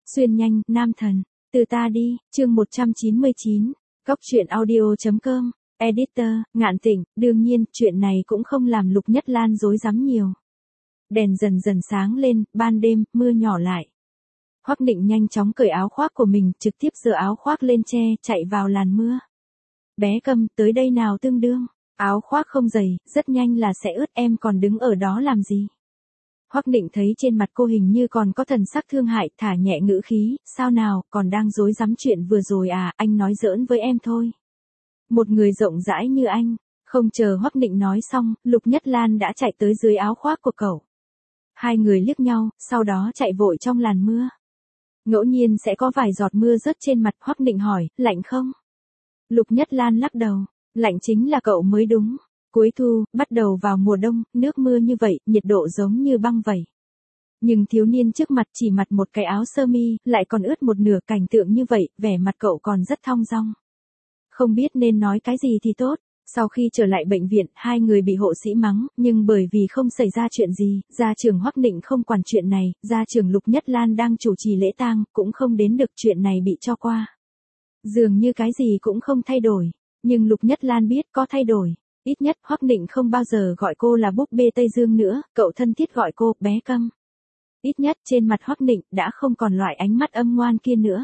Xuyên nhanh, nam thần. Từ ta đi, chương 199. Cóc truyện audio.com. Editor, Ngạn Tịnh. Đương nhiên, chuyện này cũng không làm Lục Nhất Lan rối rắm nhiều. Đèn dần dần sáng lên, ban đêm, mưa nhỏ lại. Hoắc Định nhanh chóng cởi áo khoác của mình, trực tiếp giơ áo khoác lên che, chạy vào làn mưa. Bé Câm, tới đây nào tương đương. Áo khoác không dày, rất nhanh là sẽ ướt, em còn đứng ở đó làm gì? Hoắc Định thấy trên mặt cô hình như còn có thần sắc thương hại, thả nhẹ ngữ khí, sao nào, còn đang rối rắm chuyện vừa rồi à, anh nói giỡn với em thôi. Một người rộng rãi như anh, không chờ Hoắc Định nói xong, Lục Nhất Lan đã chạy tới dưới áo khoác của cậu. Hai người liếc nhau, sau đó chạy vội trong làn mưa. Ngẫu nhiên sẽ có vài giọt mưa rớt trên mặt. Hoắc Định hỏi, lạnh không? Lục Nhất Lan lắc đầu, lạnh chính là cậu mới đúng. Cuối thu, bắt đầu vào mùa đông, nước mưa như vậy, nhiệt độ giống như băng vậy. Nhưng thiếu niên trước mặt chỉ mặc một cái áo sơ mi, lại còn ướt một nửa, cảnh tượng như vậy, vẻ mặt cậu còn rất thong dong. Không biết nên nói cái gì thì tốt. Sau khi trở lại bệnh viện, hai người bị hộ sĩ mắng, nhưng bởi vì không xảy ra chuyện gì, gia trưởng Hoắc Định không quản chuyện này, gia trưởng Lục Nhất Lan đang chủ trì lễ tang, cũng không đến được, chuyện này bị cho qua. Dường như cái gì cũng không thay đổi, nhưng Lục Nhất Lan biết có thay đổi. Ít nhất Hoắc Định không bao giờ gọi cô là búp bê Tây Dương nữa, cậu thân thiết gọi cô bé Câm. Ít nhất trên mặt Hoắc Định đã không còn loại ánh mắt âm ngoan kia nữa.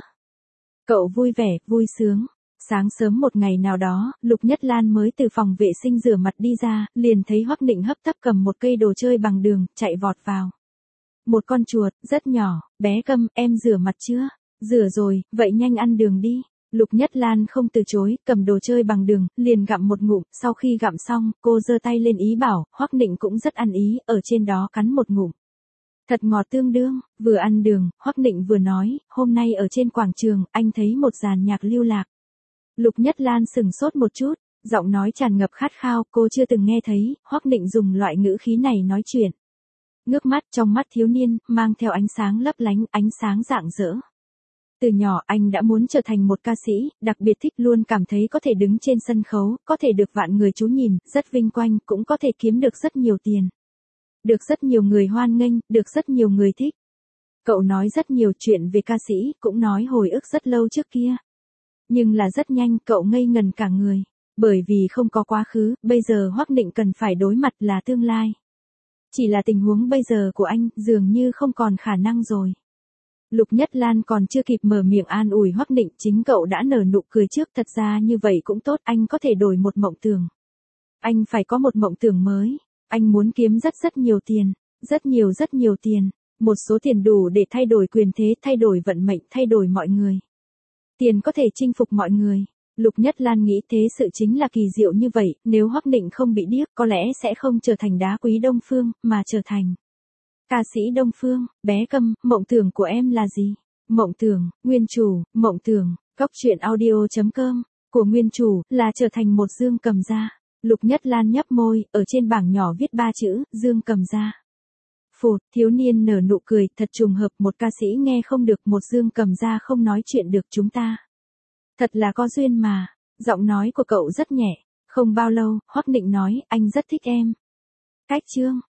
Cậu vui vẻ, vui sướng. Sáng sớm một ngày nào đó, Lục Nhất Lan mới từ phòng vệ sinh rửa mặt đi ra, liền thấy Hoắc Định hấp tấp cầm một cây đồ chơi bằng đường, chạy vọt vào. Một con chuột, rất nhỏ, bé Câm, em rửa mặt chưa? Rửa rồi, vậy nhanh ăn đường đi. Lục Nhất Lan không từ chối, cầm đồ chơi bằng đường, liền gặm một ngụm, sau khi gặm xong, cô giơ tay lên ý bảo, Hoắc Định cũng rất ăn ý, ở trên đó cắn một ngụm. Thật ngọt tương đương, vừa ăn đường, Hoắc Định vừa nói, hôm nay ở trên quảng trường, anh thấy một dàn nhạc lưu lạc. Lục Nhất Lan sừng sốt một chút, giọng nói tràn ngập khát khao, cô chưa từng nghe thấy, Hoắc Định dùng loại ngữ khí này nói chuyện. Ngước mắt, trong mắt thiếu niên, mang theo ánh sáng lấp lánh, ánh sáng rạng rỡ. Từ nhỏ anh đã muốn trở thành một ca sĩ, đặc biệt thích, luôn cảm thấy có thể đứng trên sân khấu, có thể được vạn người chú nhìn, rất vinh quang, cũng có thể kiếm được rất nhiều tiền. Được rất nhiều người hoan nghênh, được rất nhiều người thích. Cậu nói rất nhiều chuyện về ca sĩ, cũng nói hồi ức rất lâu trước kia. Nhưng là rất nhanh, cậu ngây ngần cả người. Bởi vì không có quá khứ, bây giờ Hoắc Định cần phải đối mặt là tương lai. Chỉ là tình huống bây giờ của anh, dường như không còn khả năng rồi. Lục Nhất Lan còn chưa kịp mở miệng an ủi Hoắc Định, chính cậu đã nở nụ cười trước, thật ra như vậy cũng tốt, anh có thể đổi một mộng tưởng. Anh phải có một mộng tưởng mới, anh muốn kiếm rất nhiều tiền, rất nhiều tiền, một số tiền đủ để thay đổi quyền thế, thay đổi vận mệnh, thay đổi mọi người. Tiền có thể chinh phục mọi người. Lục Nhất Lan nghĩ thế sự chính là kỳ diệu như vậy, nếu Hoắc Định không bị điếc, có lẽ sẽ không trở thành đá quý Đông Phương, mà trở thành ca sĩ Đông Phương. Bé Câm, mộng tưởng của em là gì? Mộng tưởng, nguyên chủ, mộng tưởng, cóc truyện audio.com, của nguyên chủ, là trở thành một Dương Cầm Gia. Lục Nhất Lan nhấp môi, ở trên bảng nhỏ viết 3 chữ, Dương Cầm Gia. Phụt, thiếu niên nở nụ cười, thật trùng hợp, một ca sĩ nghe không được, một Dương Cầm Gia không nói chuyện được, chúng ta. Thật là có duyên mà. Giọng nói của cậu rất nhẹ. Không bao lâu, Hoắc Định nói, anh rất thích em. Cách chương.